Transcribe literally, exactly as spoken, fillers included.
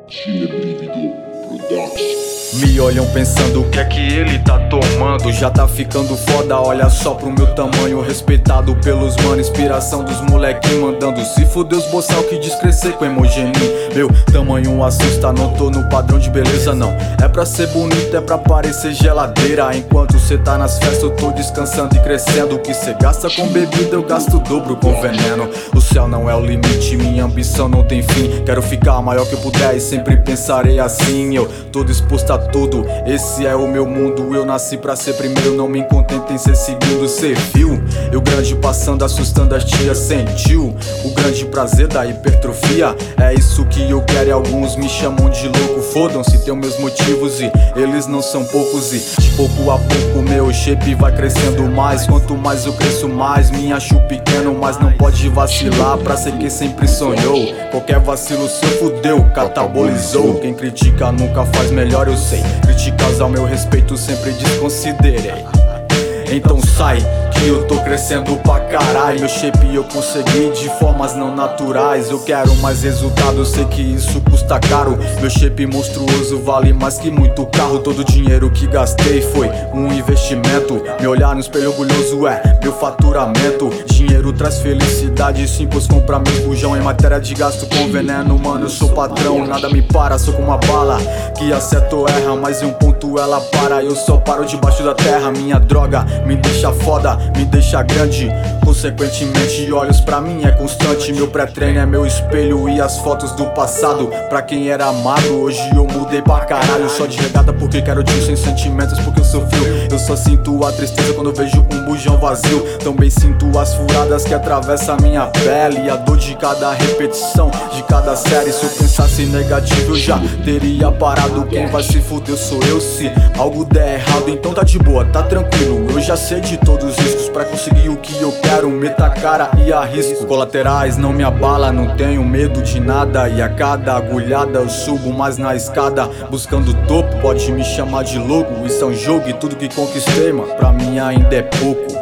Time Brívido Production. Me olham pensando o que é que ele tá tomando. Já tá ficando foda, olha só pro meu tamanho. Respeitado pelos mano, inspiração dos moleque mandando se fuder os boçal que descrescer com emoji em mim. Meu tamanho assusta, não tô no padrão de beleza não. É pra ser bonito, é pra parecer geladeira. Enquanto cê tá nas festas eu tô descansando e crescendo. O que cê gasta com bebida eu gasto o dobro com veneno. O céu não é o limite, minha ambição não tem fim. Quero ficar maior que eu puder e sempre pensarei assim. Eu tô disposto a tudo, esse é o meu mundo. Eu nasci pra ser primeiro, não me contento em ser segundo. Cê viu? Eu grande passando, assustando as tias, sentiu o grande prazer da hipertrofia. É isso que eu quero e alguns me chamam de louco. Fodam-se, tem meus motivos e eles não são poucos. E de pouco a pouco meu shape vai crescendo mais. Quanto mais eu cresço mais, me acho pequeno. Mas não pode vacilar pra ser quem sempre sonhou. Qualquer vacilo seu fudeu, catabolizou. Quem critica nunca faz melhor, eu sei. Críticas ao meu respeito sempre desconsiderei. Então sai, que eu tô crescendo pra caralho. Meu shape eu consegui de formas não naturais. Eu quero mais resultado, sei que isso custa caro. Meu shape monstruoso vale mais que muito carro. Todo o dinheiro que gastei foi um investimento. Me olhar no espelho orgulhoso é meu faturamento. Dinheiro traz felicidade, sim, pois compra meu bujão. Em matéria de gasto com veneno, mano, eu sou patrão. Nada me para, sou como uma bala que acerta ou erra, mas em um ponto ela para. Eu só paro debaixo da terra, minha droga me deixa foda, me deixa grande. Consequentemente, olhos pra mim é constante. Meu pré-treino é meu espelho e as fotos do passado. Pra quem era amado, hoje eu mudei pra caralho. Só de regata porque quero disso, sem sentimentos porque eu sou frio. Eu só sinto a tristeza quando eu vejo um bujão vazio. Também sinto as furadas que atravessam a minha pele, a dor de cada repetição, de cada série. Se eu pensasse negativo eu já teria parado. Quem vai se fuder sou eu. Se algo der errado então tá de boa, tá tranquilo. Eu já sei de todos os riscos pra conseguir o que eu quero. Meta a cara e arrisco. Colaterais não me abala, não tenho medo de nada. E a cada agulhada eu subo mais na escada, buscando o topo. Pode me chamar de louco, isso é um jogo e tudo que conquistei, mano, pra mim ainda é pouco.